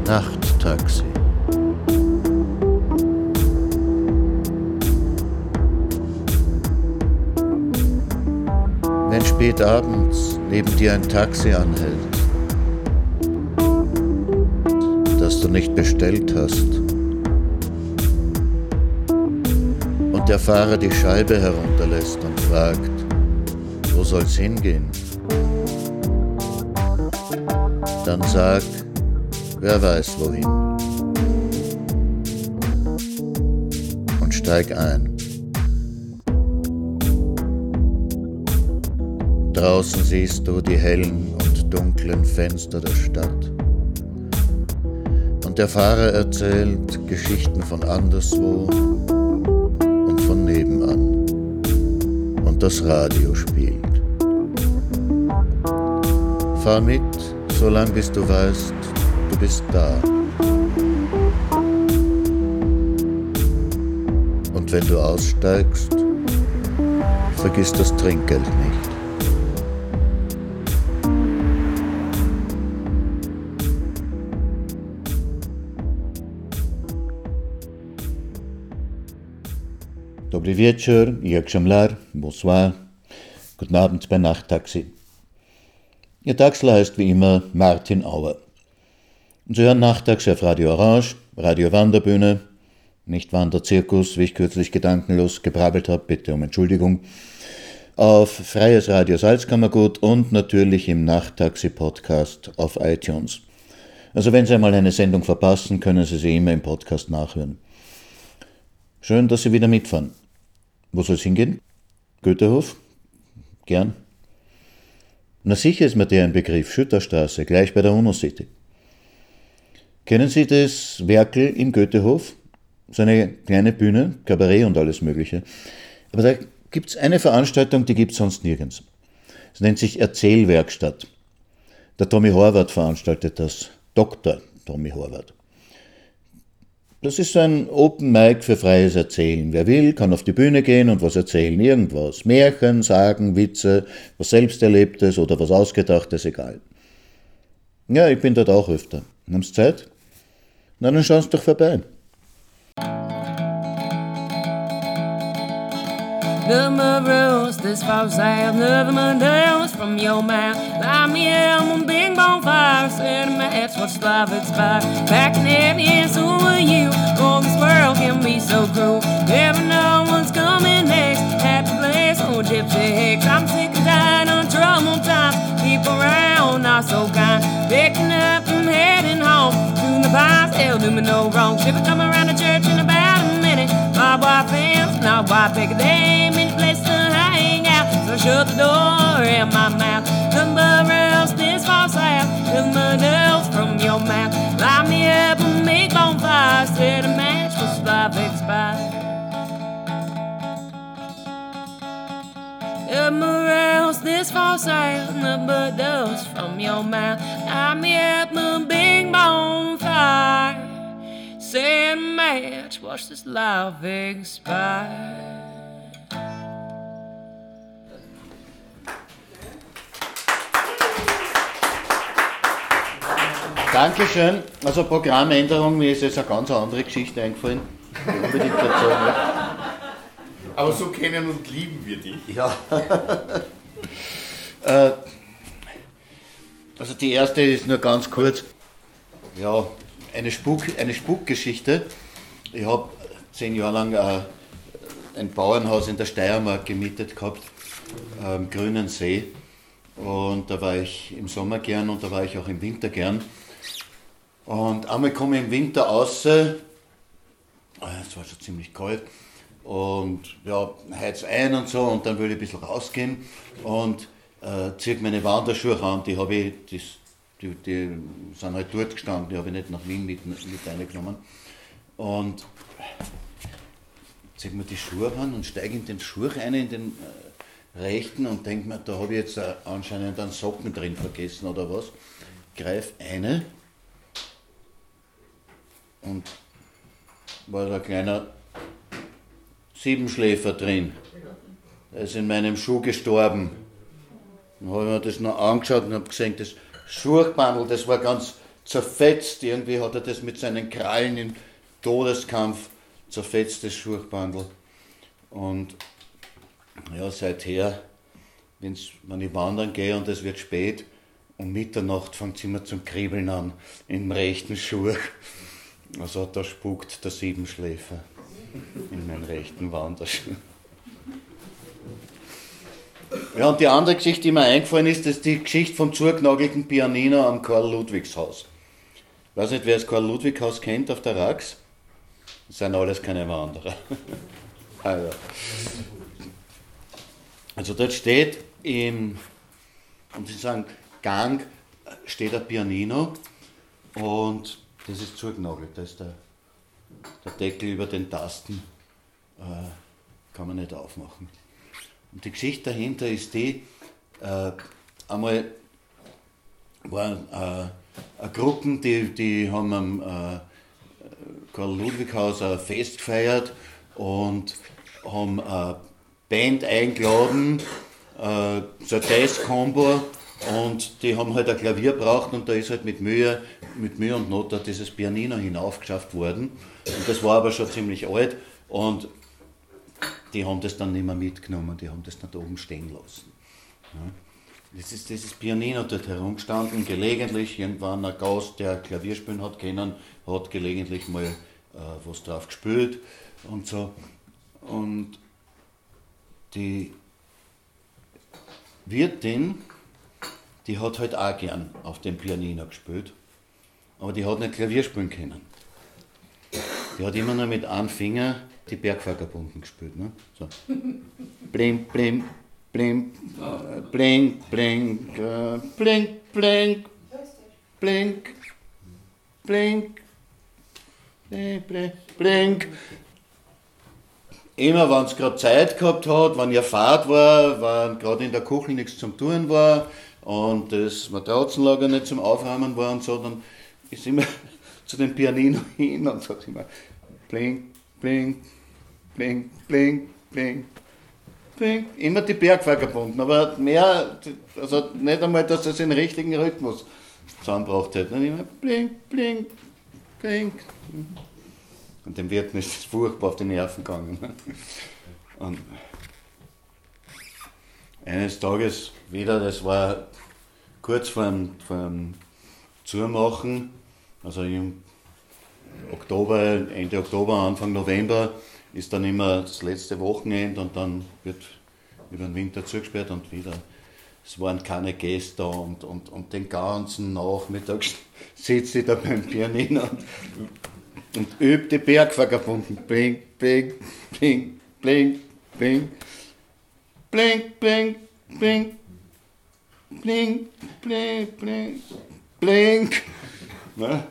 Nachttaxi. Wenn spät abends neben dir ein Taxi anhält, das du nicht bestellt hast, und der Fahrer die Scheibe herunterlässt und fragt, wo soll's hingehen? Dann sag, wer weiß wohin. Und steig ein. Draußen siehst du die hellen und dunklen Fenster der Stadt. Und der Fahrer erzählt Geschichten von anderswo und von nebenan. Und das Radio spielt. Fahr mit, solange bis du weißt, du bist da. Und wenn du aussteigst, vergiss das Trinkgeld nicht. Dobry wieczór, jak Schamlar, bonsoir, guten Abend bei Nachttaxi. Ihr Taxler heißt wie immer Martin Auer. Und Sie hören Nachttaxi auf Radio Orange, Radio Wanderbühne, nicht Wanderzirkus, wie ich kürzlich gedankenlos gebrabbelt habe, bitte um Entschuldigung, auf Freies Radio Salzkammergut und natürlich im Nachttaxi-Podcast auf iTunes. Also wenn Sie einmal eine Sendung verpassen, können Sie sie immer im Podcast nachhören. Schön, dass Sie wieder mitfahren. Wo soll es hingehen? Goethehof? Gern. Na sicher ist mir der ein Begriff, Schütterstraße, gleich bei der UNO-City. Kennen Sie das Werkel im Goethehof? So eine kleine Bühne, Kabarett und alles Mögliche. Aber da gibt es eine Veranstaltung, die gibt es sonst nirgends. Es nennt sich Erzählwerkstatt. Der Tommy Horvath veranstaltet das. Dr. Tommy Horvath. Das ist so ein Open Mic für freies Erzählen. Wer will, kann auf die Bühne gehen und was erzählen. Irgendwas. Märchen, Sagen, Witze, was Selbsterlebtes oder was Ausgedachtes, egal. Ja, ich bin dort auch öfter. Haben Sie Zeit? Na, dann schauen Sie doch vorbei. Number rose, this false sound, another dance from your mouth. Light me up on big bonfire, set a match, what's life expired. Back in heaven, so will you. Oh, this world can be so cruel. Never know what's coming next. Happy place, oh gypsy hicks. I'm sick and tired of troubled times. People around, not so kind. Picking up and heading home. To the pines, they'll do me no wrong. Ship come around the church in about a minute. My wife ends, not why pick a day. Place to hang out, so shut the door in my mouth. Number else this false out, till my nose from your mouth. Light me up and make bonfire, set a match for life expired. Number else this false out, number dust from your mouth. Light me up a big bonfire, set a match, watch this life expire. Dankeschön. Also Programmänderung, mir ist jetzt eine ganz andere Geschichte eingefallen. Unbedingt erzählen. Aber so kennen und lieben wir dich. Ja. Also die erste ist nur ganz kurz. Ja, eine Spukgeschichte. Ich habe 10 Jahre lang ein Bauernhaus in der Steiermark gemietet gehabt, am Grünen See. Und da war ich im Sommer gern und da war ich auch im Winter gern. Und einmal komme ich im Winter raus, es war schon ziemlich kalt, und ja, heiz ein und so, und dann will ich ein bisschen rausgehen und ziehe meine Wanderschuhe an, die sind halt dort gestanden, die habe ich nicht nach Wien mit reingenommen. Und ziehe mir die Schuhe an und steige in den Schuh rein, in den rechten, und denke mir, da habe ich jetzt anscheinend einen Socken drin vergessen oder was. Greif eine. Und war da ein kleiner Siebenschläfer drin. Der ist in meinem Schuh gestorben. Dann habe ich mir das noch angeschaut und habe gesehen, das Schuhbandel, das war ganz zerfetzt. Irgendwie hat er das mit seinen Krallen im Todeskampf zerfetzt, das Schuhbandel. Und ja, seither, wenn ich wandern gehe und es wird spät, um Mitternacht fängt es immer zum Kribbeln an im rechten Schuh. Also da spukt der Siebenschläfer in meinen rechten Wanderschuh. Ja, und die andere Geschichte, die mir eingefallen ist, ist die Geschichte vom zugenagelten Pianino am Karl-Ludwigs-Haus. Ich weiß nicht, wer das Karl-Ludwig-Haus kennt auf der Rax. Das sind alles keine Wanderer. Also dort steht im, und Sie sagen, Gang steht ein Pianino und das ist zugenagelt. Da ist der Deckel über den Tasten, kann man nicht aufmachen. Und die Geschichte dahinter ist die, einmal waren Gruppen, die haben am Karl-Ludwig-Haus ein Fest gefeiert und haben eine Band eingeladen, so ein Test-Combo, und die haben halt ein Klavier braucht und da ist halt mit Mühe und Not da dieses Pianino hinaufgeschafft worden. Und das war aber schon ziemlich alt und die haben das dann nicht mehr mitgenommen, die haben das dann da oben stehen lassen. Ja. Das ist dieses Pianino dort herumgestanden, gelegentlich irgendwann ein Gast, der Klavier spielen hat können, hat gelegentlich mal was drauf gespielt und so. Und die Wirtin, die hat halt auch gern auf dem Pianino gespielt, aber die hat nicht Klavier spielen können. Die hat immer nur mit einem Finger die Bergvagabunden gespielt. Ne? So. Bling, bling, bling, bling, bling, bling, bling, bling, bling, bling, bling. Immer wenn es gerade Zeit gehabt hat, wenn ihr Fahrt war, wenn gerade in der Küche nichts zum Tun war und das Matratzenlager nicht zum Aufräumen war und so, dann ist immer zu dem Pianino hin und sagt immer bling, bling, bling, bling, bling, bling. Immer die Bergvagabunden, aber mehr, also nicht einmal, dass das den richtigen Rhythmus zusammengebracht hat. Dann immer bling, bling, bling. Und dem Wirten ist es furchtbar auf die Nerven gegangen. Und eines Tages wieder, das war kurz vor dem Zumachen, also im Oktober, Ende Oktober, Anfang November, ist dann immer das letzte Wochenende und dann wird über den Winter zugesperrt und wieder. Es waren keine Gäste da und den ganzen Nachmittag sitze ich da beim Pianino und übt die Bergvagabunden. Bling, bling, bling, bling, bling, bling, bling, bling, bling, bling, bling, bling. Ne?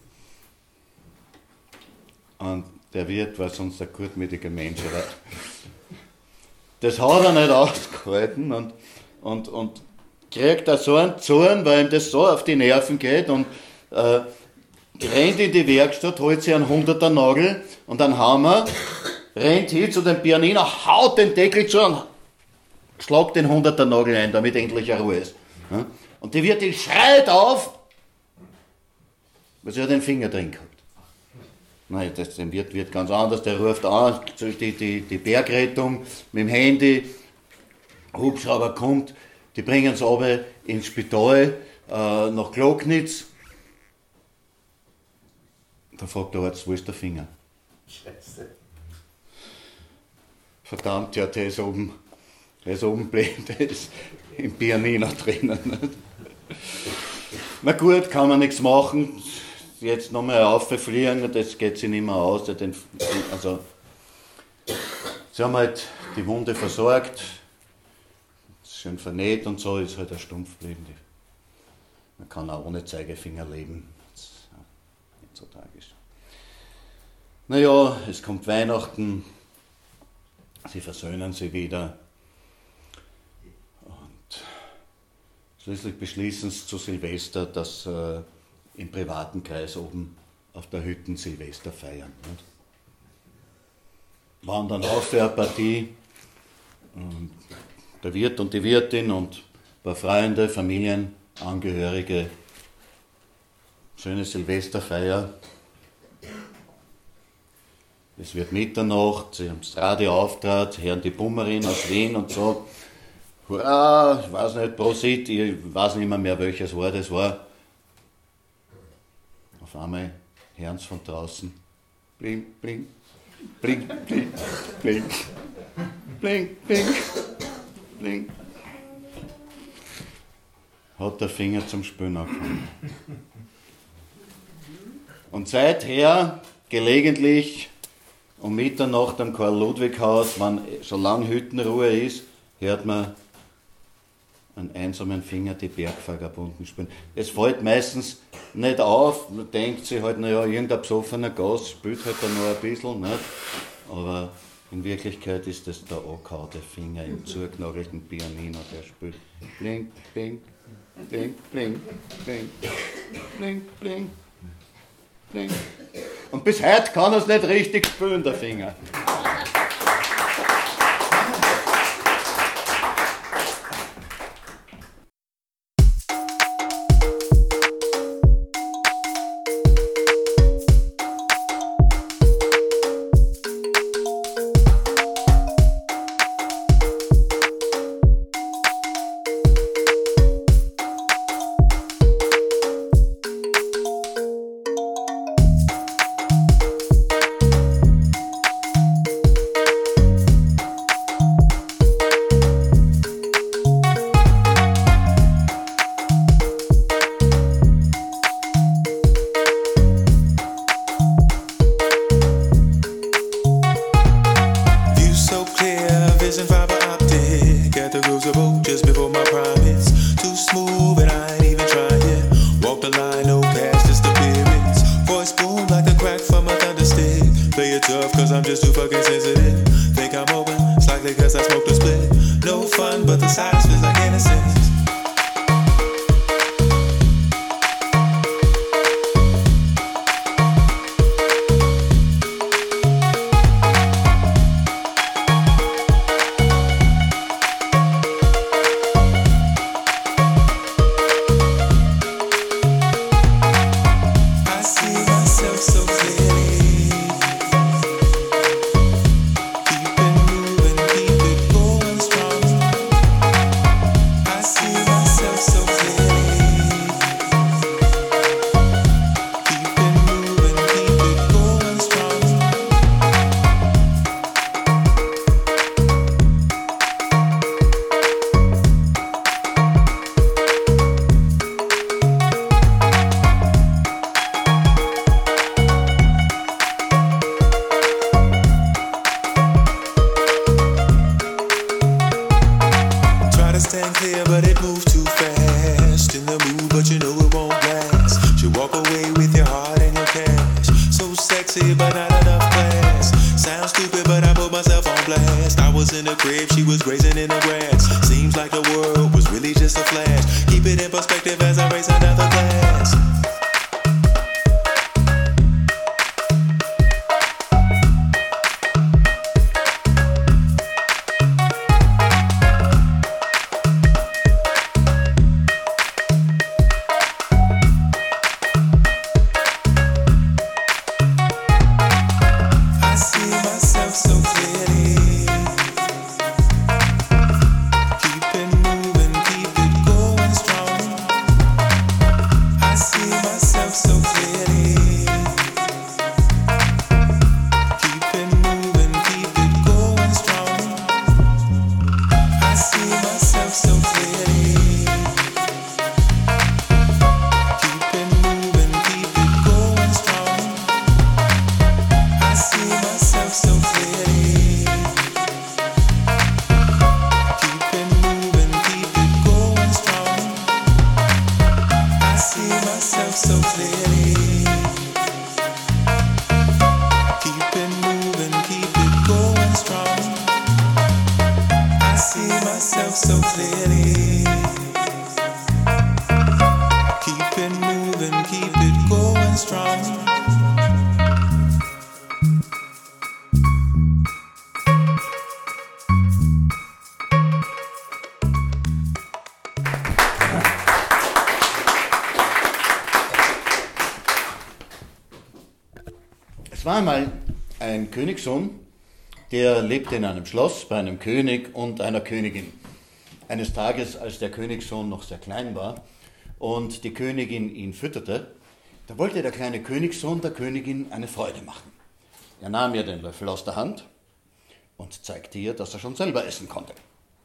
Und der Wirt war sonst ein gutmütiger Mensch. Aber das hat er nicht ausgehalten und kriegt da so einen Zorn, weil ihm das so auf die Nerven geht und rennt in die Werkstatt, holt sich einen 100er Nagel und einen Hammer, rennt hin zu dem Pianino, haut den Deckel zu und schlagt den 100er Nagel ein, damit endlich eine Ruhe ist. Und die Wirtin schreit auf, weil sie hat den Finger drin gehabt. Nein, das wird ganz anders, der ruft an, die Bergrettung mit dem Handy, Hubschrauber kommt, die bringen es runter ins Spital nach Glocknitz. Da fragt der Arzt, wo ist der Finger? Scheiße. Verdammt, ja, der ist oben blind, der ist im Pianino drinnen. Na gut, kann man nichts machen. Jetzt nochmal auffliegen, das geht sich nicht mehr aus. Also, sie haben halt die Wunde versorgt, schön vernäht und so, ist halt ein Stumpf geblieben. Man kann auch ohne Zeigefinger leben. Das ist nicht so tragisch. Naja, es kommt Weihnachten, sie versöhnen sich wieder und schließlich beschließen sie zu Silvester, dass im privaten Kreis oben auf der Hütte Silvester feiern. Nicht? Waren dann auf für eine Partie, und der Wirt und die Wirtin und ein paar Freunde, Familienangehörige schöne Silvesterfeier. Es wird Mitternacht, sie haben das Radio auftrat, hören die Bummerin aus Wien und so. Hurra, ich weiß nicht, Prosit, ich weiß nicht mehr welches Wort es war. Auf einmal hören sie von draußen. Bling, bling, bling, bling, bling, bling, bling, bling. Hat der Finger zum Spülen angefangen. Und seither gelegentlich um Mitternacht am Karl-Ludwig-Haus, solange Hüttenruhe ist, hört man einen einsamen Finger die Bergvagabunten spielen. Es fällt meistens nicht auf, man denkt sich halt, naja, irgendein besoffener Gast spielt halt da noch ein bisschen, nicht? Aber in Wirklichkeit ist das der angehaute Finger im zugenagelten Pianino, der spielt. Bling, bling, bling, bling, bling, bling, bling, bling. Und bis heute kann er es nicht richtig spielen, der Finger. I see Es war einmal ein Königssohn, der lebte in einem Schloss bei einem König und einer Königin. Eines Tages, als der Königssohn noch sehr klein war und die Königin ihn fütterte, da wollte der kleine Königssohn der Königin eine Freude machen. Er nahm ihr den Löffel aus der Hand und zeigte ihr, dass er schon selber essen konnte.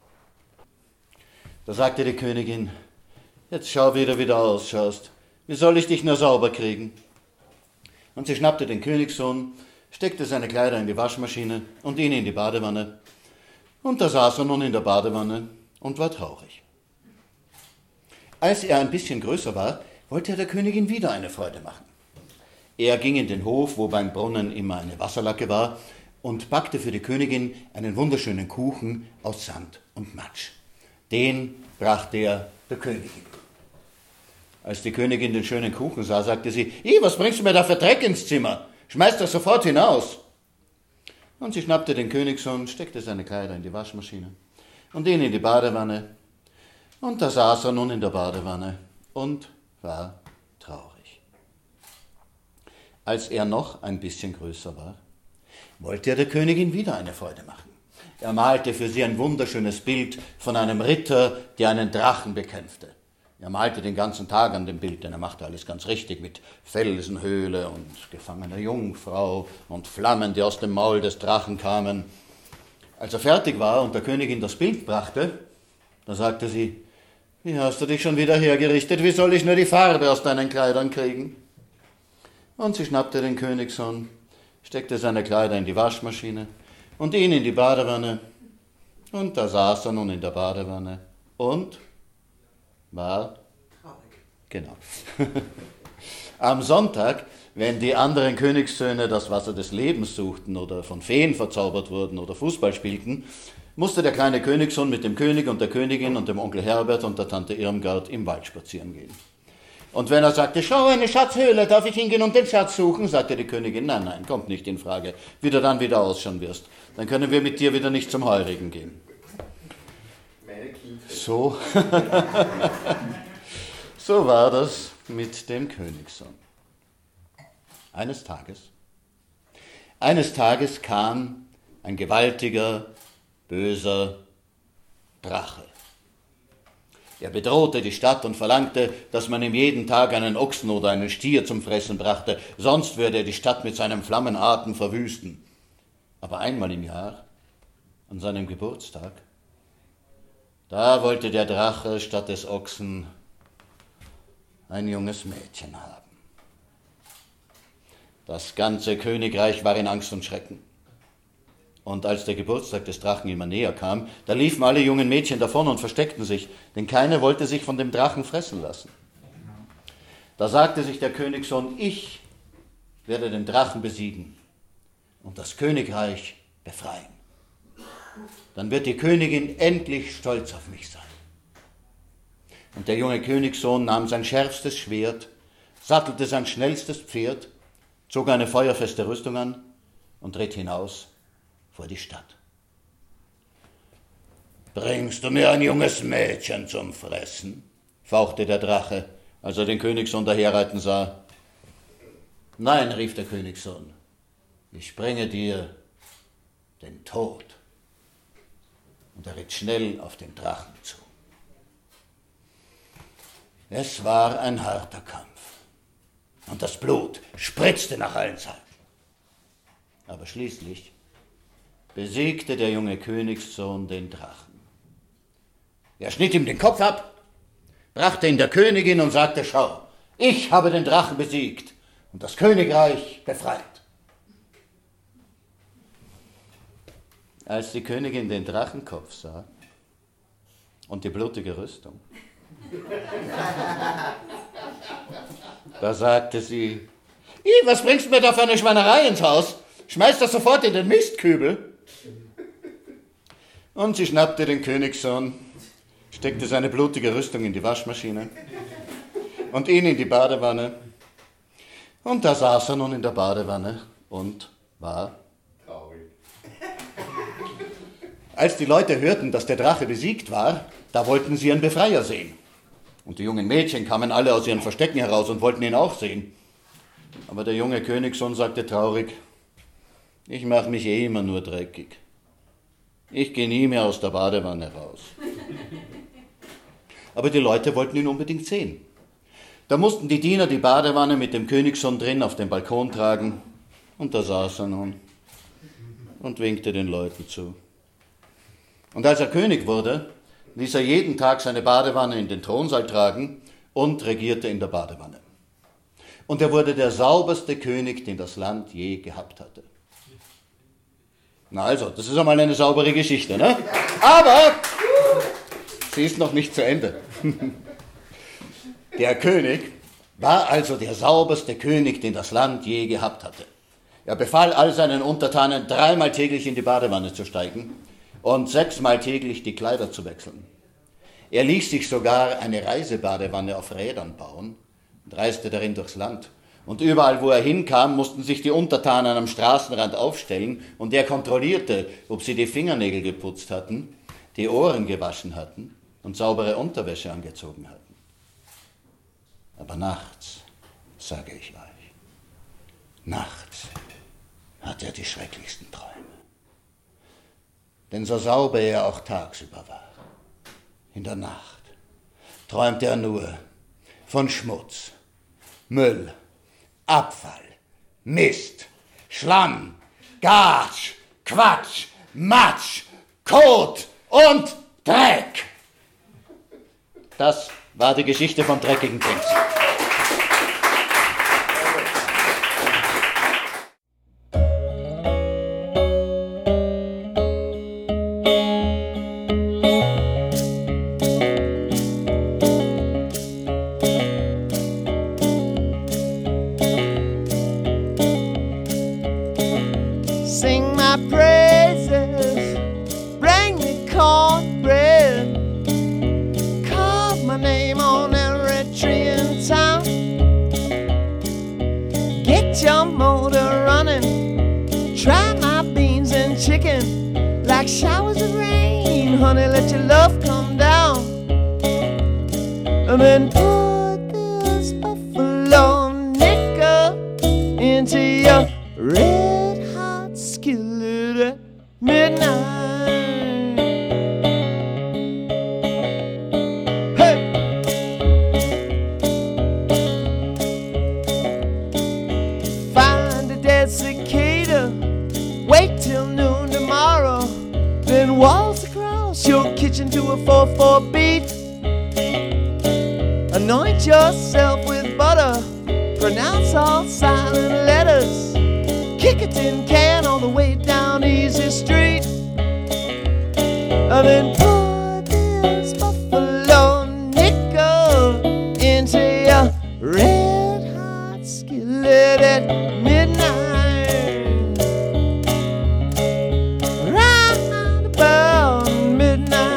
Da sagte die Königin: Jetzt schau, wie du wieder ausschaust. Wie soll ich dich nur sauber kriegen? Und sie schnappte den Königssohn, steckte seine Kleider in die Waschmaschine und ihn in die Badewanne. Und da saß er nun in der Badewanne und war traurig. Als er ein bisschen größer war, wollte er der Königin wieder eine Freude machen. Er ging in den Hof, wo beim Brunnen immer eine Wasserlacke war, und backte für die Königin einen wunderschönen Kuchen aus Sand und Matsch. Den brachte er der Königin. Als die Königin den schönen Kuchen sah, sagte sie: Was bringst du mir da für Dreck ins Zimmer? Schmeiß das sofort hinaus. Und sie schnappte den Königssohn, steckte seine Kleider in die Waschmaschine und ihn in die Badewanne. Und da saß er nun in der Badewanne und war traurig. Als er noch ein bisschen größer war, wollte er der Königin wieder eine Freude machen. Er malte für sie ein wunderschönes Bild von einem Ritter, der einen Drachen bekämpfte. Er malte den ganzen Tag an dem Bild, denn er machte alles ganz richtig mit Felsenhöhle und gefangener Jungfrau und Flammen, die aus dem Maul des Drachen kamen. Als er fertig war und der Königin das Bild brachte, da sagte sie: Wie hast du dich schon wieder hergerichtet? Wie soll ich nur die Farbe aus deinen Kleidern kriegen? Und sie schnappte den Königssohn, steckte seine Kleider in die Waschmaschine und ihn in die Badewanne. Und da saß er nun in der Badewanne und war traurig. Genau. Am Sonntag, wenn die anderen Königssöhne das Wasser des Lebens suchten oder von Feen verzaubert wurden oder Fußball spielten, musste der kleine Königssohn mit dem König und der Königin und dem Onkel Herbert und der Tante Irmgard im Wald spazieren gehen. Und wenn er sagte: Schau, eine Schatzhöhle, darf ich hingehen und den Schatz suchen? Sagte die Königin: Nein, kommt nicht in Frage. Wie du dann wieder ausschauen wirst, dann können wir mit dir wieder nicht zum Heurigen gehen. So war das mit dem Königssohn. Eines Tages kam ein gewaltiger, böser Drache. Er bedrohte die Stadt und verlangte, dass man ihm jeden Tag einen Ochsen oder einen Stier zum Fressen brachte, sonst würde er die Stadt mit seinem Flammenatem verwüsten. Aber einmal im Jahr, an seinem Geburtstag, da wollte der Drache statt des Ochsen ein junges Mädchen haben. Das ganze Königreich war in Angst und Schrecken. Und als der Geburtstag des Drachen immer näher kam, da liefen alle jungen Mädchen davon und versteckten sich, denn keine wollte sich von dem Drachen fressen lassen. Da sagte sich der Königssohn: Ich werde den Drachen besiegen und das Königreich befreien. Dann wird die Königin endlich stolz auf mich sein. Und der junge Königssohn nahm sein schärfstes Schwert, sattelte sein schnellstes Pferd, zog eine feuerfeste Rüstung an und ritt hinaus vor die Stadt. Bringst du mir ein junges Mädchen zum Fressen? Fauchte der Drache, als er den Königssohn daherreiten sah. Nein, rief der Königssohn, ich bringe dir den Tod. Und er ritt schnell auf den Drachen zu. Es war ein harter Kampf und das Blut spritzte nach allen Seiten. Aber schließlich besiegte der junge Königssohn den Drachen. Er schnitt ihm den Kopf ab, brachte ihn der Königin und sagte: Schau, ich habe den Drachen besiegt und das Königreich befreit. Als die Königin den Drachenkopf sah und die blutige Rüstung, da sagte sie: Was bringst du mir da für eine Schweinerei ins Haus? Schmeiß das sofort in den Mistkübel. Und sie schnappte den Königssohn, steckte seine blutige Rüstung in die Waschmaschine und ihn in die Badewanne. Und da saß er nun in der Badewanne und war traurig. Als die Leute hörten, dass der Drache besiegt war, da wollten sie einen Befreier sehen. Und die jungen Mädchen kamen alle aus ihren Verstecken heraus und wollten ihn auch sehen. Aber der junge Königssohn sagte traurig: Ich mache mich immer nur dreckig. Ich gehe nie mehr aus der Badewanne raus. Aber die Leute wollten ihn unbedingt sehen. Da mussten die Diener die Badewanne mit dem Königssohn drin auf den Balkon tragen. Und da saß er nun und winkte den Leuten zu. Und als er König wurde, ließ er jeden Tag seine Badewanne in den Thronsaal tragen und regierte in der Badewanne. Und er wurde der sauberste König, den das Land je gehabt hatte. Na also, das ist einmal eine saubere Geschichte, ne? Aber sie ist noch nicht zu Ende. Der König war also der sauberste König, den das Land je gehabt hatte. Er befahl all seinen Untertanen, 3-mal täglich in die Badewanne zu steigen und 6-mal täglich die Kleider zu wechseln. Er ließ sich sogar eine Reisebadewanne auf Rädern bauen und reiste darin durchs Land. Und überall, wo er hinkam, mussten sich die Untertanen am Straßenrand aufstellen und er kontrollierte, ob sie die Fingernägel geputzt hatten, die Ohren gewaschen hatten und saubere Unterwäsche angezogen hatten. Aber nachts, sage ich euch, nachts hat er die schrecklichsten Träume. Denn so sauber er auch tagsüber war, in der Nacht träumte er nur von Schmutz, Müll, Abfall, Mist, Schlamm, Gatsch, Quatsch, Matsch, Kot und Dreck. Das war die Geschichte vom dreckigen Prinz. Sing my praises, bring me cornbread, carve my name on every tree in town. Get your motor running, try my beans and chicken, like showers of rain, honey, let your love come down. And then put this buffalo nickel into your red hot skillet at midnight. Hey! Find a dead cicada, wait till noon tomorrow, then waltz across your kitchen to a 4/4 beat. Anoint yourself with butter, pronounce all silent letters, kick a tin can all the way down Easy Street, and then put this buffalo nickel into your red hot skillet at midnight. Round about midnight.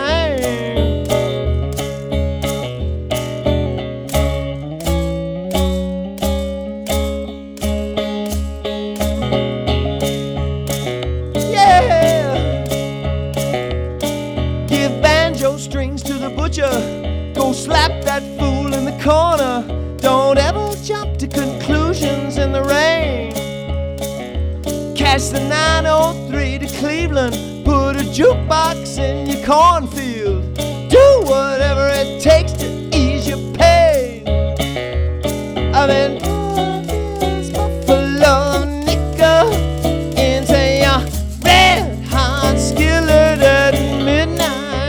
Strings to the butcher, go slap that fool in the corner. Don't ever jump to conclusions in the rain. Catch the 903 to Cleveland, put a jukebox in your cornfield. Do whatever it takes to ease your pain. I mean, put this buffalo nickel into your red hot skillet at midnight.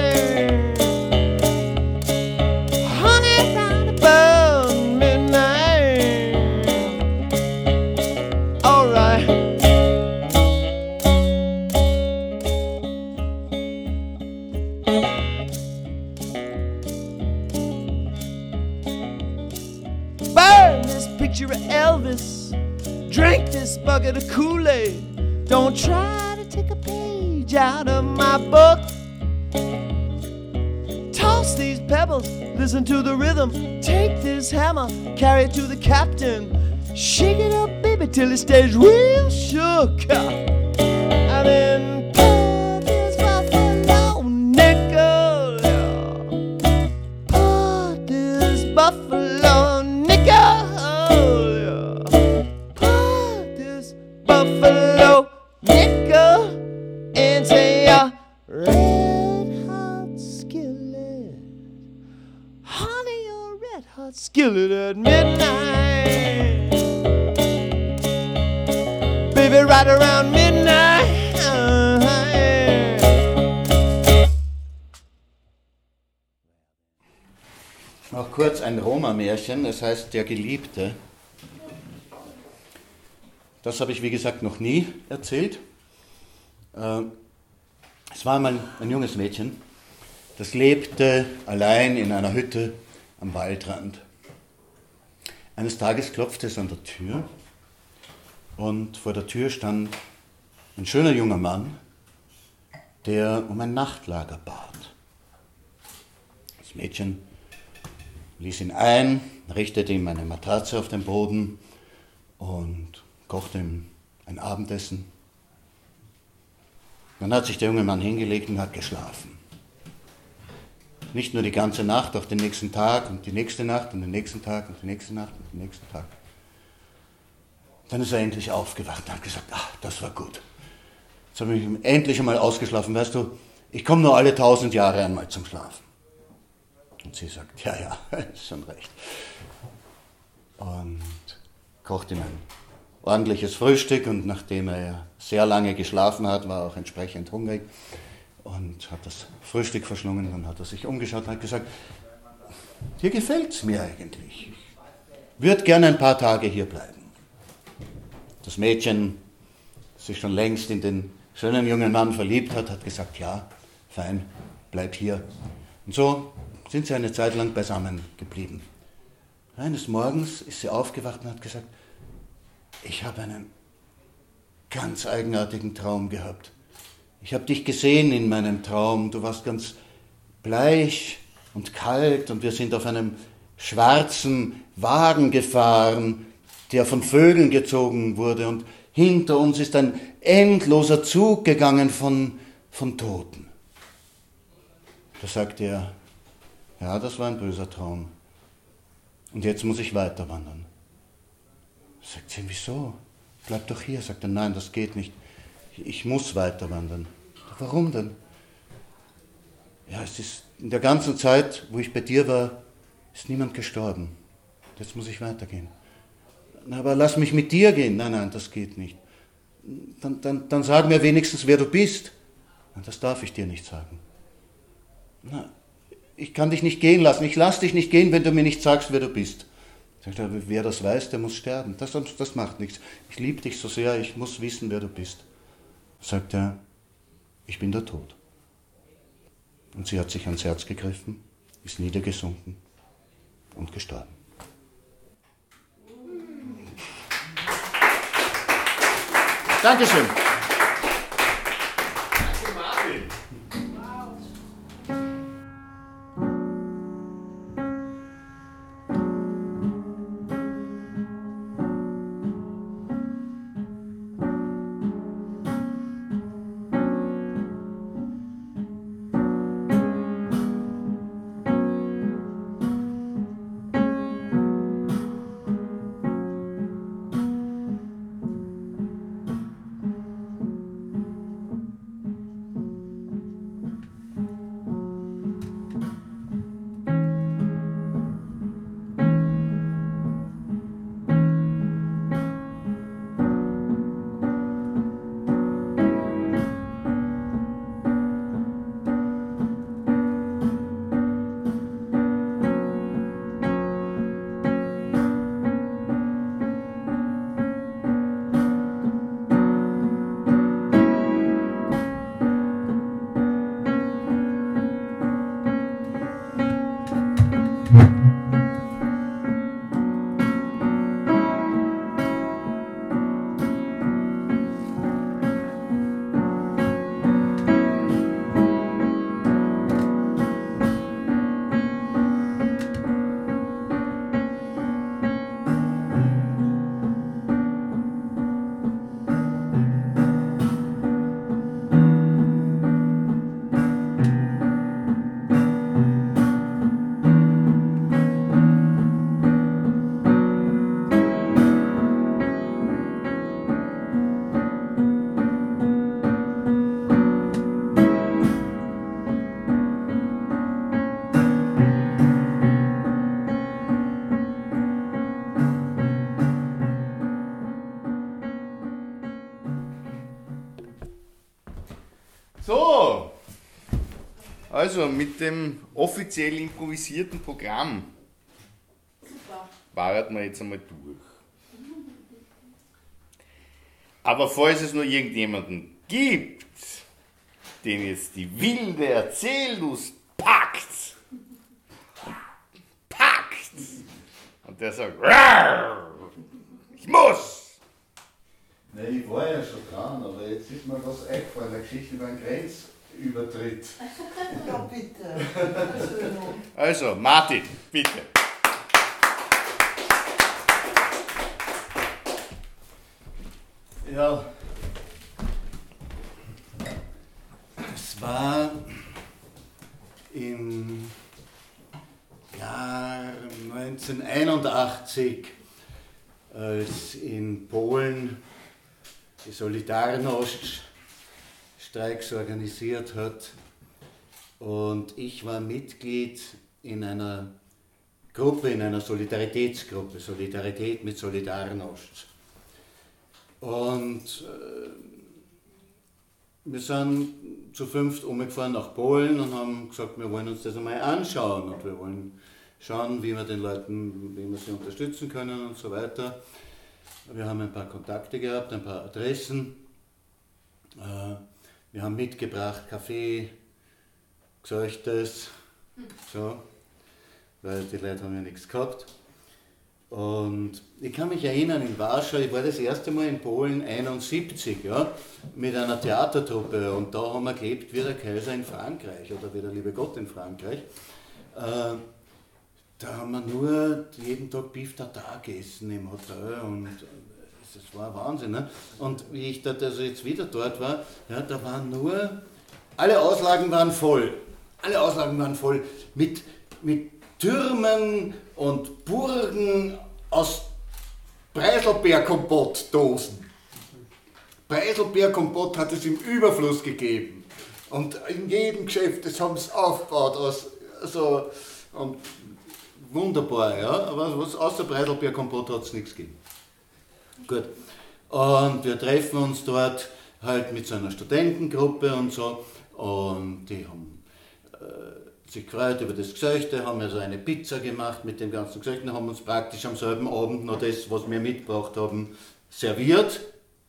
Burn this picture of Elvis, drink this bucket of Kool-Aid. Don't try to take a page out of my book. Toss these pebbles, listen to the rhythm. Take this hammer, carry it to the captain. Shake it up, baby, till it stays real shook. And then put this buffalo nickel. Put this buffalo nickel. Put this buffalo nickel. skillet at midnight. Baby, right around midnight. Noch kurz ein Roma-Märchen, es heißt Der Geliebte. Das habe ich, wie gesagt, noch nie erzählt. Es war einmal ein junges Mädchen, das lebte allein in einer Hütte am Waldrand. Eines Tages klopfte es an der Tür und vor der Tür stand ein schöner junger Mann, der um ein Nachtlager bat. Das Mädchen ließ ihn ein, richtete ihm eine Matratze auf den Boden und kochte ihm ein Abendessen. Dann hat sich der junge Mann hingelegt und hat geschlafen. Nicht nur die ganze Nacht, auch den nächsten Tag und die nächste Nacht und den nächsten Tag und die nächste Nacht und den nächsten Tag. Dann ist er endlich aufgewacht und hat gesagt, das war gut. Jetzt habe ich endlich einmal ausgeschlafen. Weißt du, ich komme nur alle 1000 Jahre einmal zum Schlafen. Und sie sagt, ja, ist schon recht. Und kocht ihm ein ordentliches Frühstück und nachdem er sehr lange geschlafen hat, war er auch entsprechend hungrig und hat das Frühstück verschlungen. Dann hat er sich umgeschaut und hat gesagt, hier gefällt es mir eigentlich. Ich würde gerne ein paar Tage hier bleiben. Das Mädchen, das sich schon längst in den schönen jungen Mann verliebt hat, hat gesagt, ja, fein, bleib hier. Und so sind sie eine Zeit lang beisammen geblieben. Eines Morgens ist sie aufgewacht und hat gesagt, ich habe einen ganz eigenartigen Traum gehabt. Ich habe dich gesehen in meinem Traum. Du warst ganz bleich und kalt und wir sind auf einem schwarzen Wagen gefahren, der von Vögeln gezogen wurde und hinter uns ist ein endloser Zug gegangen von Toten. Da sagte er, ja, das war ein böser Traum. Und jetzt muss ich weiter wandern. Sagt sie, wieso? Bleib doch hier. Sagt er, nein, das geht nicht. Ich muss weiter wandern. Warum denn? Ja, es ist in der ganzen Zeit, wo ich bei dir war, ist niemand gestorben. Jetzt muss ich weitergehen. Na, aber lass mich mit dir gehen. Nein, das geht nicht. Dann sag mir wenigstens, wer du bist. Na, das darf ich dir nicht sagen. Na, ich kann dich nicht gehen lassen. Ich lass dich nicht gehen, wenn du mir nicht sagst, wer du bist. Sagt er, wer das weiß, der muss sterben. Das macht nichts. Ich liebe dich so sehr, ich muss wissen, wer du bist. Sagt er, ich bin der Tod. Und sie hat sich ans Herz gegriffen, ist niedergesunken und gestorben. Dankeschön. Danke, Martin. So, also mit dem offiziell improvisierten Programm warten wir jetzt einmal durch. Aber falls es nur irgendjemanden gibt, den jetzt die wilde Erzähllust packt und der sagt, ich muss! Nein, ich war ja schon dran, aber jetzt ist mir was eingefallen, eine Geschichte über einen Grenzübertritt. Ja, bitte. Also, Martin, bitte. Ja, es war im Jahr 1981, als in Polen die Solidarność Streiks organisiert hat, und ich war Mitglied in einer Gruppe, in einer Solidaritätsgruppe, Solidarität mit Solidarność. Und wir sind zu 5 umgefahren nach Polen und haben gesagt, wir wollen uns das einmal anschauen und wir wollen schauen, wie wir den Leuten, wie wir sie unterstützen können und so weiter. Wir haben ein paar Kontakte gehabt, ein paar Adressen. Wir haben mitgebracht Kaffee, Gesöchtes, so, weil die Leute haben ja nichts gehabt. Und ich kann mich erinnern, in Warschau, ich war das erste Mal in Polen 1971, ja, mit einer Theatertruppe, und da haben wir gelebt wie der Kaiser in Frankreich oder wie der liebe Gott in Frankreich. Da haben wir nur jeden Tag Beef Tartar gegessen im Hotel, und das war Wahnsinn. Ne? Und wie ich da also jetzt wieder dort war, ja, da waren nur, alle Auslagen waren voll, mit Türmen und Burgen aus Preiselbeerkompottdosen. Preiselbeerkompott hat es im Überfluss gegeben. Und in jedem Geschäft, das haben sie aufgebaut. Und wunderbar, ja. Aber was außer Preiselbeerkompott hat es nichts gegeben. Gut. Und wir treffen uns dort halt mit so einer Studentengruppe und so. Und die haben sich gefreut über das Gesöchte, haben also eine Pizza gemacht mit dem ganzen Gesöchten, haben uns praktisch am selben Abend noch das, was wir mitgebracht haben, serviert.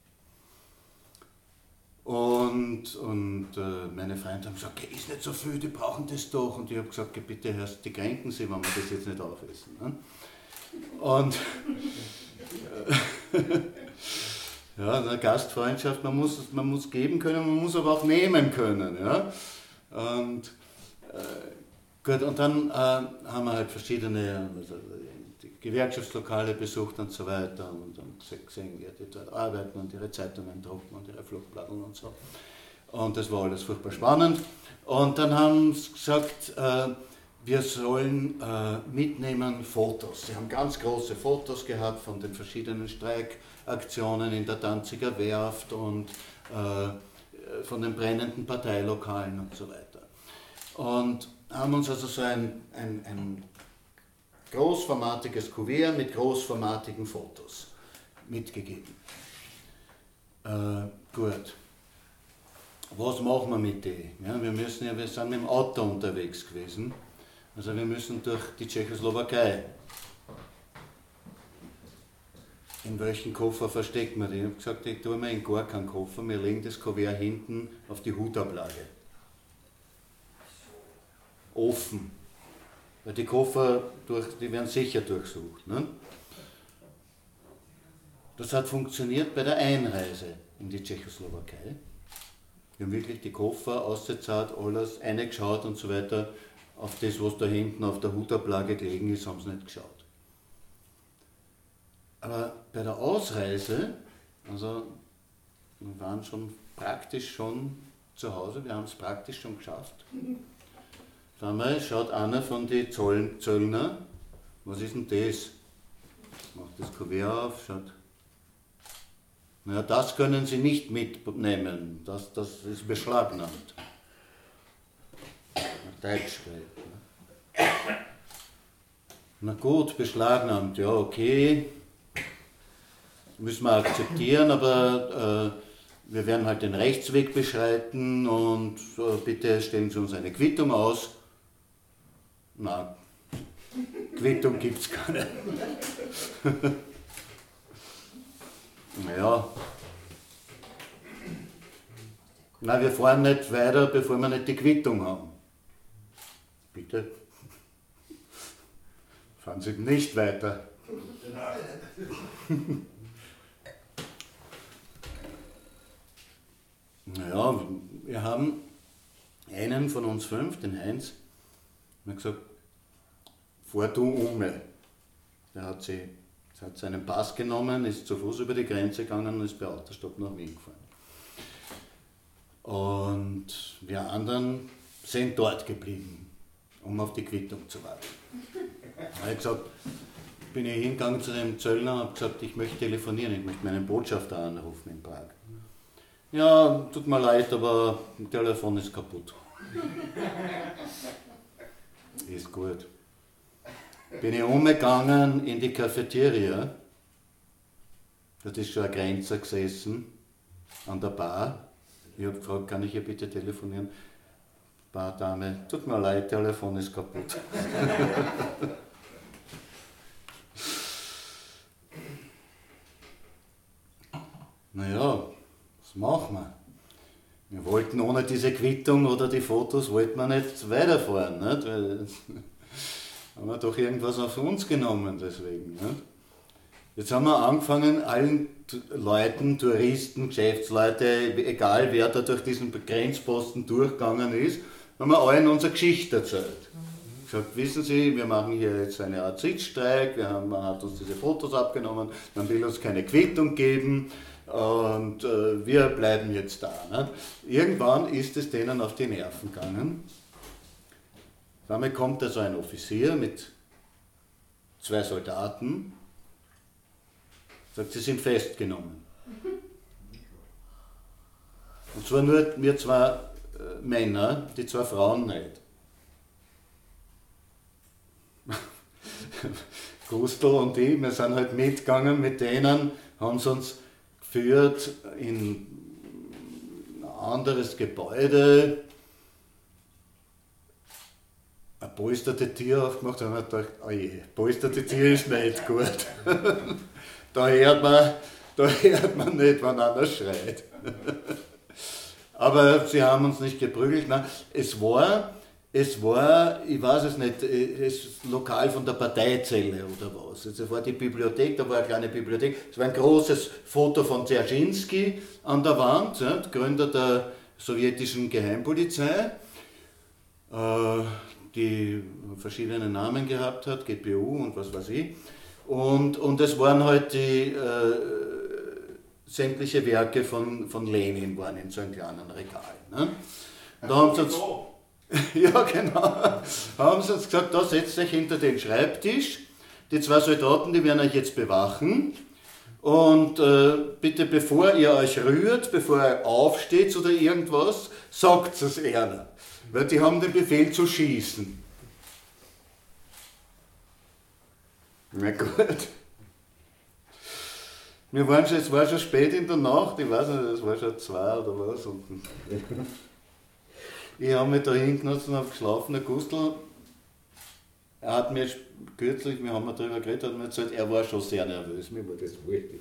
Und meine Freunde haben gesagt, ist nicht so viel, die brauchen das doch. Und ich habe gesagt, bitte, Herr, die kränken Sie, wenn wir das jetzt nicht aufessen. Ne? Und ja, eine Gastfreundschaft, man muss geben können, man muss aber auch nehmen können. Ja? Und gut, und dann haben wir halt verschiedene die Gewerkschaftslokale besucht und so weiter und dann gesehen, wie die dort arbeiten und ihre Zeitungen drucken und ihre Flugblätter und so. Und das war alles furchtbar spannend. Und dann haben sie gesagt, wir sollen mitnehmen Fotos. Sie haben ganz große Fotos gehabt von den verschiedenen Streikaktionen in der Danziger Werft und von den brennenden Parteilokalen und so weiter. Und haben uns also so ein großformatiges Kuvert mit großformatigen Fotos mitgegeben. Gut. Was machen wir mit denen? Ja, wir sind mit dem Auto unterwegs gewesen. Also wir müssen durch die Tschechoslowakei. In welchen Koffer versteckt man den? Ich habe gesagt, ich tue mir in gar keinen Koffer, wir legen das Kuvert hinten auf die Hutablage. Offen. Weil die Koffer, die werden sicher durchsucht. Ne? Das hat funktioniert bei der Einreise in die Tschechoslowakei. Wir haben wirklich die Koffer ausgezahlt, alles reingeschaut und so weiter. Auf das, was da hinten auf der Hutablage gelegen ist, haben sie nicht geschaut. Aber bei der Ausreise, also wir waren schon praktisch schon zu Hause, wir haben es praktisch schon geschafft. Auf einmal schaut einer von den Zöllner, was ist denn das? Macht das Kuvert auf, schaut. Naja, das können Sie nicht mitnehmen, das ist beschlagnahmt. Deutsch geredet. Na gut, beschlagnahmt, ja okay, müssen wir akzeptieren, aber wir werden halt den Rechtsweg beschreiten und bitte stellen Sie uns eine Quittung aus. Nein, Quittung gibt es keine. Naja. Nein, wir fahren nicht weiter, bevor wir nicht die Quittung haben. Bitte? Fahren Sie nicht weiter. Naja, wir haben einen von uns 5, den Heinz, hat gesagt, fahr du um. Der hat seinen Pass genommen, ist zu Fuß über die Grenze gegangen und ist bei Autostopp nach Wien gefahren. Und wir anderen sind dort geblieben, um auf die Quittung zu warten. Da habe ich gesagt, bin ich hingegangen zu dem Zöllner und habe gesagt, ich möchte telefonieren, ich möchte meinen Botschafter anrufen in Prag. Ja, tut mir leid, aber das Telefon ist kaputt. Ist gut. Bin ich umgegangen in die Cafeteria, dort ist schon ein Grenzer gesessen, an der Bar. Ich habe gefragt, kann ich hier bitte telefonieren? Bardame, tut mir leid, Telefon ist kaputt. Naja, was machen wir? Wir wollten ohne diese Quittung oder die Fotos wollten wir nicht weiterfahren, nicht? Weil haben wir doch irgendwas auf uns genommen deswegen. Nicht? Jetzt haben wir angefangen, allen Leuten, Touristen, Geschäftsleute, egal wer da durch diesen Grenzposten durchgegangen ist, haben wir allen unsere Geschichte erzählt. Gesagt, wissen Sie, wir machen hier jetzt eine Art Sitzstreik, man hat uns diese Fotos abgenommen, man will uns keine Quittung geben und wir bleiben jetzt da. Nicht? Irgendwann ist es denen auf die Nerven gegangen. Damit kommt also ein Offizier mit 2 Soldaten, sagt, sie sind festgenommen. Und zwar nur wir 2 Männer, die 2 Frauen nicht. Gustl und ich, wir sind halt mitgegangen mit denen, haben sie uns geführt in ein anderes Gebäude, eine polsterte Tür aufgemacht und haben gedacht, oh je, polsterte Tür ist nicht gut. Da hört man nicht, wenn einer schreit. Aber sie haben uns nicht geprügelt. Nein, es war, ich weiß es nicht, das Lokal von der Parteizelle oder was. Es war die Bibliothek, da war eine kleine Bibliothek. Es war ein großes Foto von Dzerzhinsky an der Wand, ja, Gründer der sowjetischen Geheimpolizei, die verschiedene Namen gehabt hat, GPU und was weiß ich. Und es waren halt die sämtliche Werke von Lenin waren in so einem kleinen Regal. Ne? Und da haben sie uns, ja genau, haben sie uns gesagt, da setzt euch hinter den Schreibtisch, die 2 Soldaten, die werden euch jetzt bewachen und bitte bevor ihr euch rührt, bevor ihr aufsteht oder irgendwas, sagt es einer, weil die haben den Befehl zu schießen. Na gut. Es war schon spät in der Nacht, ich weiß nicht, es war schon 2 oder was. Und ich habe mich da hingenutzt und habe geschlafen. Der Gustl, er hat mir kürzlich, wir haben darüber geredet, hat mir gesagt, er war schon sehr nervös, mir war das wurscht.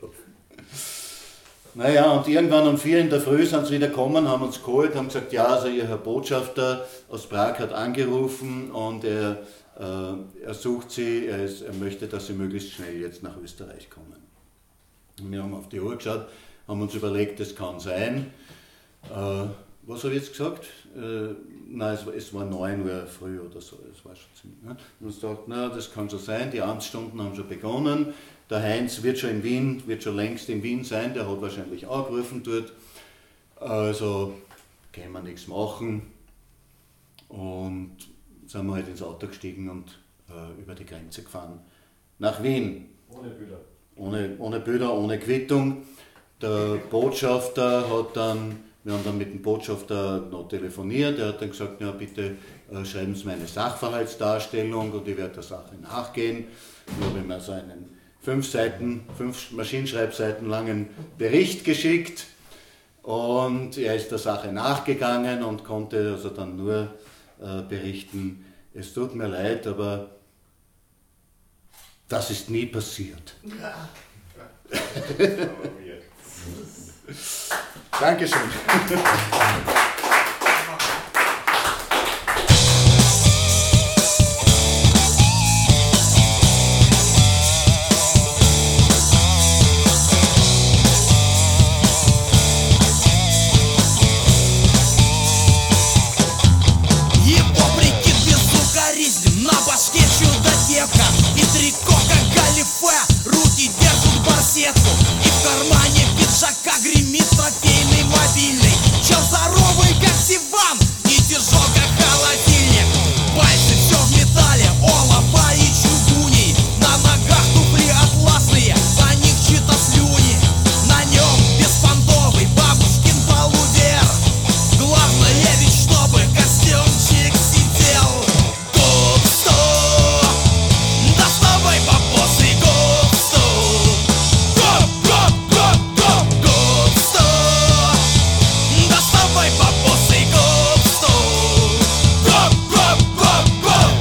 Naja, und irgendwann um 4 in der Früh sind sie wieder gekommen, haben uns geholt, haben gesagt, ja, also ihr Herr Botschafter aus Prag hat angerufen und er sucht sie, er möchte, dass sie möglichst schnell jetzt nach Österreich kommen. Und wir haben auf die Uhr geschaut, haben uns überlegt, das kann sein. Was habe ich jetzt gesagt? Nein, es war 9 Uhr früh oder so, es war schon ziemlich. Ne? Und uns dachte, na, das kann schon sein, die Amtsstunden haben schon begonnen. Der Heinz wird schon längst in Wien sein, der hat wahrscheinlich angerufen dort. Also können wir nichts machen. Und sind wir halt ins Auto gestiegen und über die Grenze gefahren nach Wien. Ohne Bilder. Ohne Bilder, ohne Quittung. Der Botschafter wir haben dann mit dem Botschafter noch telefoniert, er hat dann gesagt, ja bitte schreiben Sie mir eine Sachverhaltsdarstellung und ich werde der Sache nachgehen. Ich habe ihm also einen 5 Maschinenschreibseiten langen Bericht geschickt Und er ist der Sache nachgegangen und konnte also dann nur berichten, es tut mir leid, aber das ist nie passiert. Ja. Dankeschön. И в кармане пиджака гремит трофейный мобильный. Чел здоровый, как диван, и тяжел, как холодильник. Пальцы все в металле, олово и чугуний. На ногах туфли атласные, на них чьи-то слюни. На нем беспонтовый бабушкин полувер. Главное ведь, чтобы костюмчик сидел. Гуп-сту, доставай бабосы, гуп-сту. Доставай бабосы, гоп-сту. Гоп-гоп-гоп-гоп.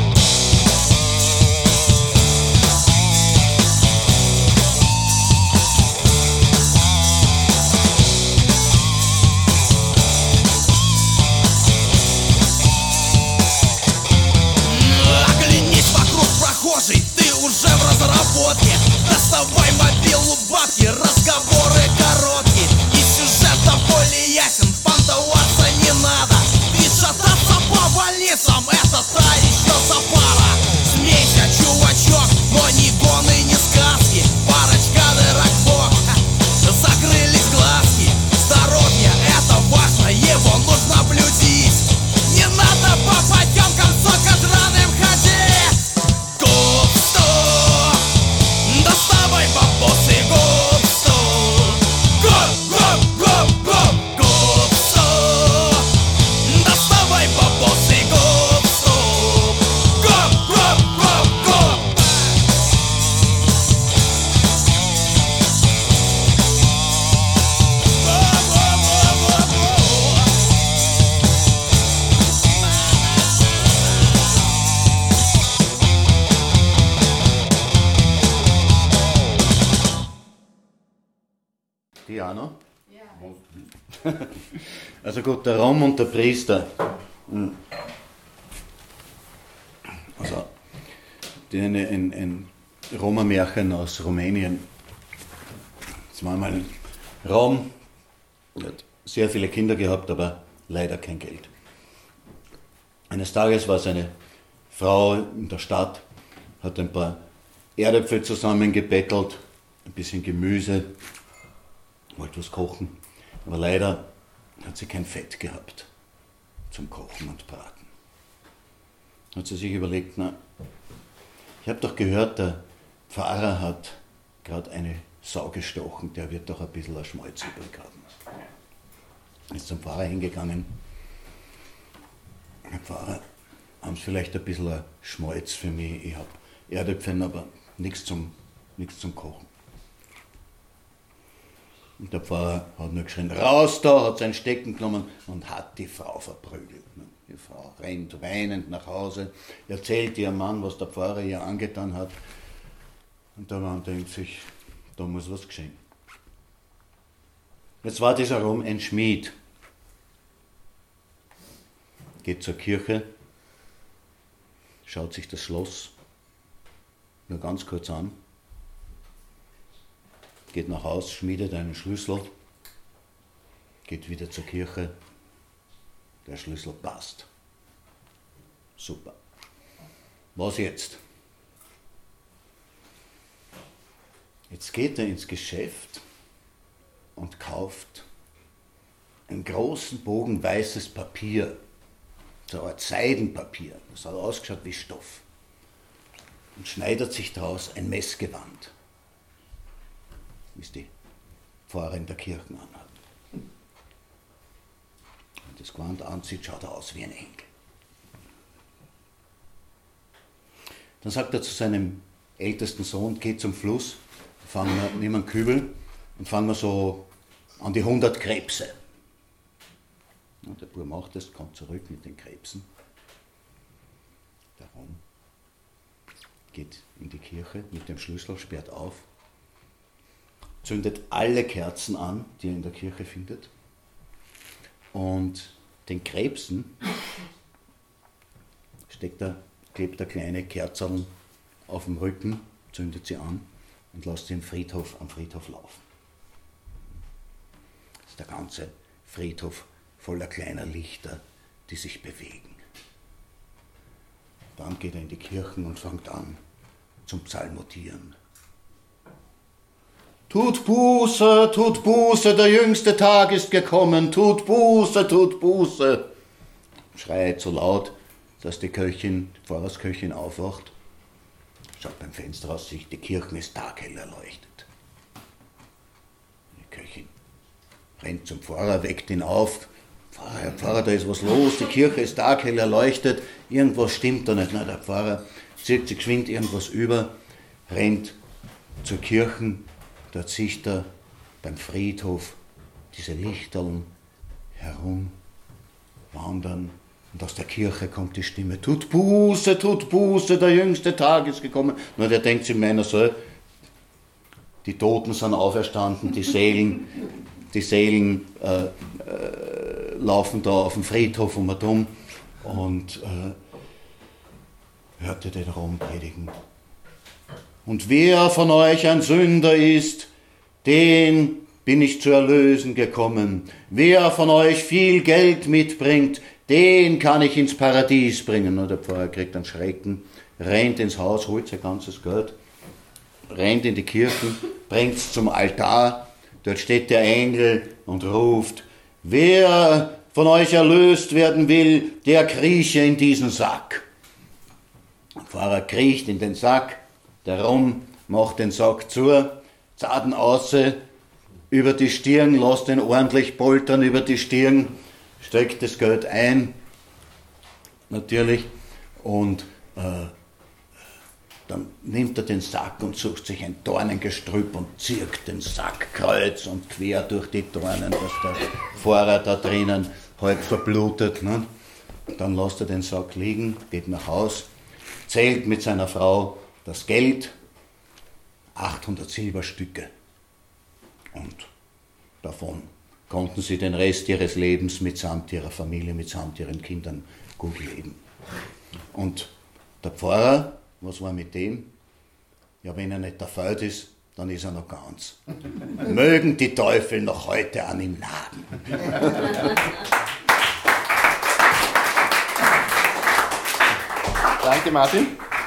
Оглянись вокруг, прохожий, ты уже в разработке. Доставай мобилу, бабки, разговоры короткие. И сюжет довольно ясен, понтоваться не надо. Ведь шататься по больницам — это та еще запара. Смейся, чувачок, но ни гоны, ни сказки. Парочка дырокбок, закрылись глазки. Здоровье — это важно, его нужно блюдить. Не надо по потемкам сокожраным ходить. Гуп-сту, доставай бабосы, гуп-сту. Гоп-гоп-гоп-гоп. Гуп-сту, доставай бабосы, гуп-сту. Гоп-гоп-гоп-гоп. Die auch noch? Ja. Also gut, der Rom und der Priester. Also, ein Roma-Märchen aus Rumänien. Es war mal Rom, hat sehr viele Kinder gehabt, aber leider kein Geld. Eines Tages war seine Frau in der Stadt, hat ein paar Erdäpfel zusammengebettelt, ein bisschen Gemüse, wollte was kochen, aber leider hat sie kein Fett gehabt zum Kochen und Braten. Hat sie sich überlegt, na, ich habe doch gehört, der Pfarrer hat gerade eine Sau gestochen, der wird doch ein bisschen ein Schmalz übrig haben. Ist zum Pfarrer hingegangen. Herr Pfarrer, haben Sie vielleicht ein bisschen ein Schmalz für mich? Ich habe Erdäpfel, aber nichts zum Kochen. Und der Pfarrer hat nur geschrien, raus da, hat seinen Stecken genommen und hat die Frau verprügelt. Die Frau rennt weinend nach Hause, erzählt ihrem Mann, was der Pfarrer ihr angetan hat. Und der Mann denkt sich, da muss was geschehen. Jetzt war dieser Rom ein Schmied. Geht zur Kirche, schaut sich das Schloss nur ganz kurz an, geht nach Haus, schmiedet einen Schlüssel, geht wieder zur Kirche, der Schlüssel passt. Super. Was jetzt? Jetzt geht er ins Geschäft und kauft einen großen Bogen weißes Papier, so eine Art Seidenpapier, das hat ausgeschaut wie Stoff, und schneidet sich daraus ein Messgewand, wie es die Pfarrerin der Kirchen anhat. Wenn das Gewand anzieht, schaut er aus wie ein Engel. Dann sagt er zu seinem ältesten Sohn, geh zum Fluss, nimm einen Kübel und fangen wir so an die 100 Krebse. Und der Bub macht das, kommt zurück mit den Krebsen. Der Rom geht in die Kirche mit dem Schlüssel, sperrt auf, zündet alle Kerzen an, die er in der Kirche findet, und den Krebsen klebt er kleine Kerzen auf dem Rücken, zündet sie an und lässt sie am Friedhof laufen. Das ist der ganze Friedhof voller kleiner Lichter, die sich bewegen. Dann geht er in die Kirchen und fängt an zum Psalmodieren. Tut Buße, der jüngste Tag ist gekommen, tut Buße. Schreit so laut, dass die Pfarrersköchin aufwacht, schaut beim Fenster raus, sieht, die Kirche ist taghell erleuchtet. Die Köchin rennt zum Pfarrer, weckt ihn auf. Herr Pfarrer, da ist was los, die Kirche ist taghell erleuchtet, irgendwas stimmt da nicht. Na, der Pfarrer zieht sich geschwind irgendwas über, rennt zur Kirche, dort sieht er beim Friedhof diese Lichterln herumwandern und aus der Kirche kommt die Stimme, tut Buße, der jüngste Tag ist gekommen. Nur der denkt sich meiner so, die Toten sind auferstanden, die Seelen laufen da auf dem Friedhof um und um und hörte den Rom predigen. Und wer von euch ein Sünder ist, den bin ich zu erlösen gekommen. Wer von euch viel Geld mitbringt, den kann ich ins Paradies bringen. Und der Pfarrer kriegt einen Schrecken, rennt ins Haus, holt sein ganzes Geld, rennt in die Kirche, bringt es zum Altar. Dort steht der Engel und ruft, wer von euch erlöst werden will, der krieche in diesen Sack. Der Pfarrer kriecht in den Sack, der Rom macht den Sack zu, Zaden außer, über die Stirn, lässt ihn ordentlich poltern über die Stirn, steckt das Geld ein, natürlich, und dann nimmt er den Sack und sucht sich ein Dornengestrüpp und zirkt den Sack kreuz und quer durch die Dornen, dass der Pfarrer da drinnen halb verblutet. Ne? Dann lässt er den Sack liegen, geht nach Haus, zählt mit seiner Frau das Geld, 800 Silberstücke. Und davon konnten sie den Rest ihres Lebens mitsamt ihrer Familie, mitsamt ihren Kindern gut leben. Und der Pfarrer, was war mit dem? Ja, wenn er nicht erfüllt ist, dann ist er noch ganz. Mögen die Teufel noch heute an ihm nagen. Danke, Martin.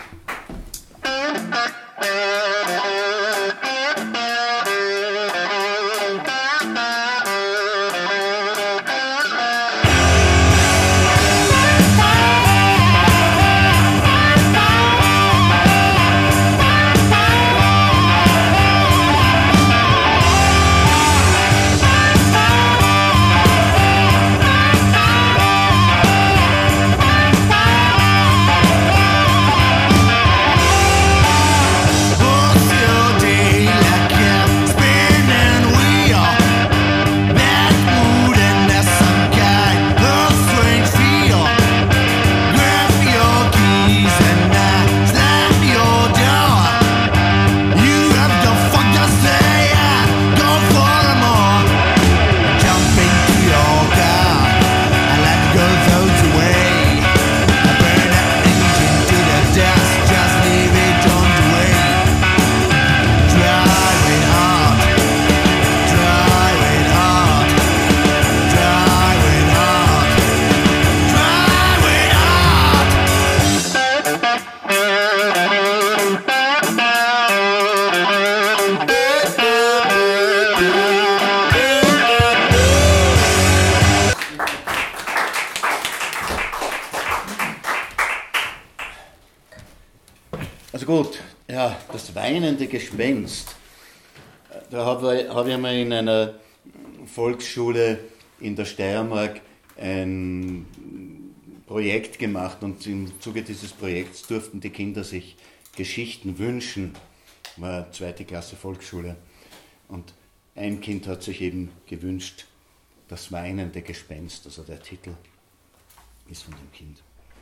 Also gut, ja, das weinende Gespenst. Da habe ich mal in einer Volksschule in der Steiermark ein Projekt gemacht und im Zuge dieses Projekts durften die Kinder sich Geschichten wünschen. War eine 2. Klasse Volksschule. Und ein Kind hat sich eben gewünscht, Das weinende Gespenst, also der Titel ist von dem Kind.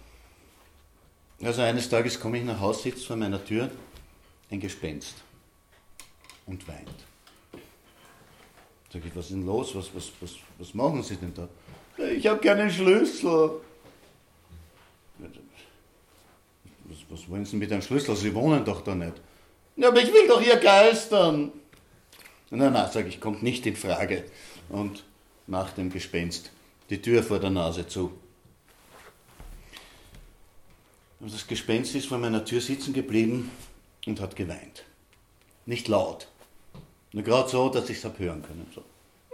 Also eines Tages komme ich nach Hause, sitzt vor meiner Tür ein Gespenst und weint. Sag ich, was ist denn los? Was machen Sie denn da? Ich habe keinen Schlüssel. Was wollen Sie mit einem Schlüssel? Sie wohnen doch da nicht. Ja, aber ich will doch hier geistern. Na, sag ich, kommt nicht in Frage. Und mach dem Gespenst die Tür vor der Nase zu. Und das Gespenst ist vor meiner Tür sitzen geblieben und hat geweint. Nicht laut. Nur gerade so, dass ich es habe hören können. So.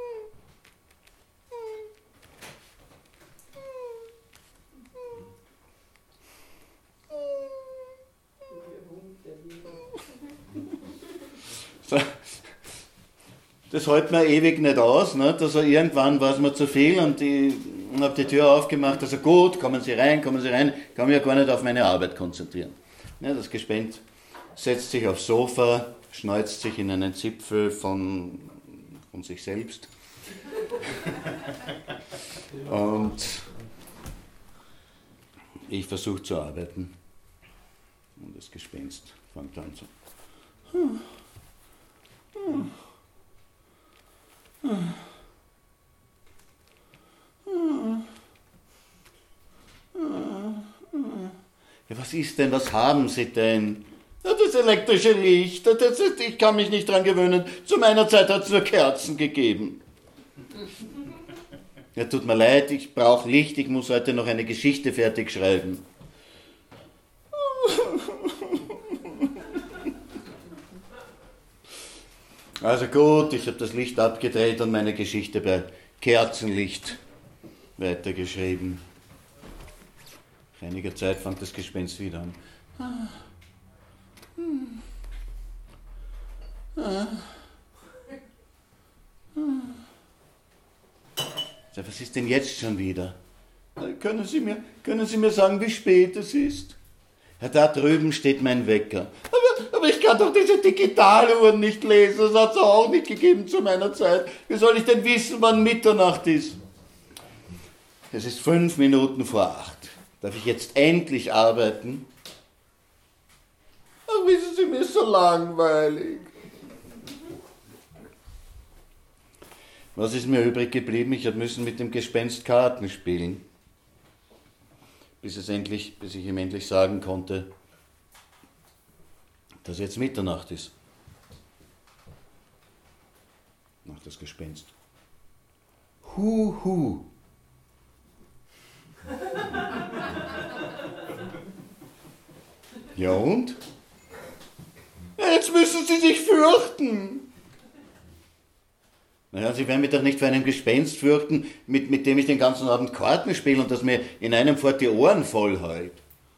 So. Das hält mir ewig nicht aus, ne? Also irgendwann war es mir zu viel und ich habe die Tür aufgemacht, also gut, kommen Sie rein, kann mich ja gar nicht auf meine Arbeit konzentrieren. Ja, das Gespenst setzt sich aufs Sofa, schneuzt sich in einen Zipfel von sich selbst und ich versuche zu arbeiten und das Gespenst fängt an so. Ja, was ist denn, was haben Sie denn? Ja, das elektrische Licht, ich kann mich nicht dran gewöhnen. Zu meiner Zeit hat es nur Kerzen gegeben. Ja, tut mir leid, ich brauche Licht, ich muss heute noch eine Geschichte fertig schreiben. Also gut, ich habe das Licht abgedreht und meine Geschichte bei Kerzenlicht weitergeschrieben. Nach einiger Zeit fängt das Gespenst wieder an. Was ist denn jetzt schon wieder? Können Sie mir sagen, wie spät es ist? Ja, da drüben steht mein Wecker. Aber ich kann doch diese Digitaluhren nicht lesen, das hat es auch nicht gegeben zu meiner Zeit. Wie soll ich denn wissen, wann Mitternacht ist? Es ist 5 Minuten vor 8. Darf ich jetzt endlich arbeiten? Ach, wissen Sie, mir ist so langweilig. Was ist mir übrig geblieben? Ich musste mit dem Gespenst Karten spielen. Bis ich ihm endlich sagen konnte, dass jetzt Mitternacht ist. Macht das Gespenst. Hu. Ja und? Jetzt müssen Sie sich fürchten. Naja, Sie werden mich doch nicht für einen Gespenst fürchten, mit dem ich den ganzen Abend Karten spiele und das mir in einem fort die Ohren voll heult.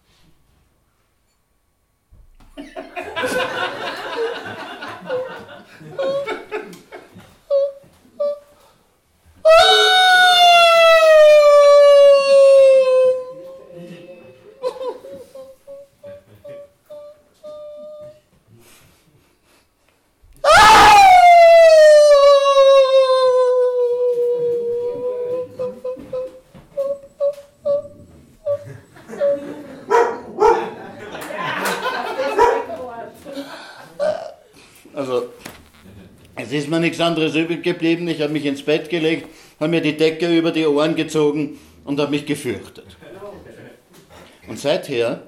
Also, es ist mir nichts anderes übrig geblieben. Ich habe mich ins Bett gelegt, habe mir die Decke über die Ohren gezogen und habe mich gefürchtet. Und seither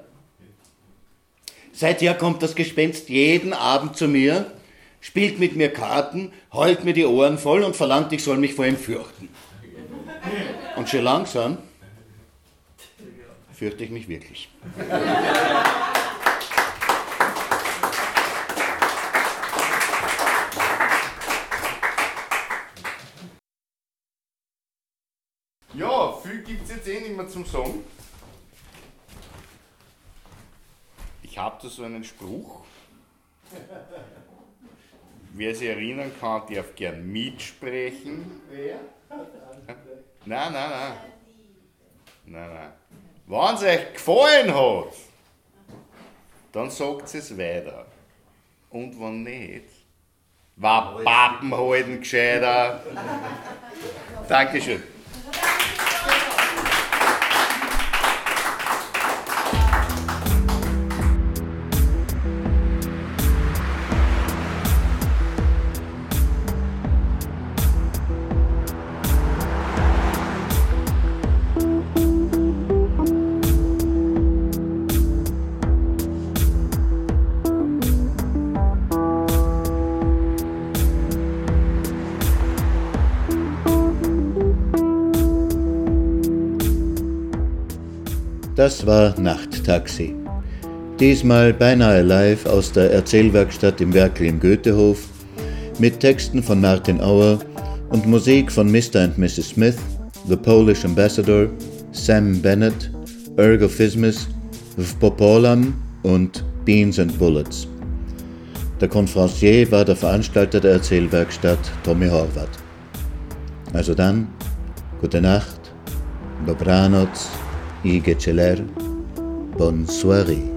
kommt das Gespenst jeden Abend zu mir, spielt mit mir Karten, heult mir die Ohren voll und verlangt, ich soll mich vor ihm fürchten. Und schon langsam fürchte ich mich wirklich. Ja, viel gibt es jetzt eh nicht mehr zum Sagen. Ich habe da so einen Spruch. Wer sich erinnern kann, darf gern mitsprechen. Wer? Nein. Wenn es euch gefallen hat, dann sagt es weiter. Und wenn nicht, War Papen halten gescheiter. Dankeschön. Das war Nachttaxi. Diesmal beinahe live aus der Erzählwerkstatt im Werkel im Goethehof mit Texten von Martin Auer und Musik von Mr. and Mrs. Smith, The Polish Ambassador, Sam Bennett, Ergo Fismus, Vpopolam und Beans and Bullets. Der Konferencier war der Veranstalter der Erzählwerkstatt, Tommy Horvath. Also dann, gute Nacht, dobranoc, i geceler, bonne soirée.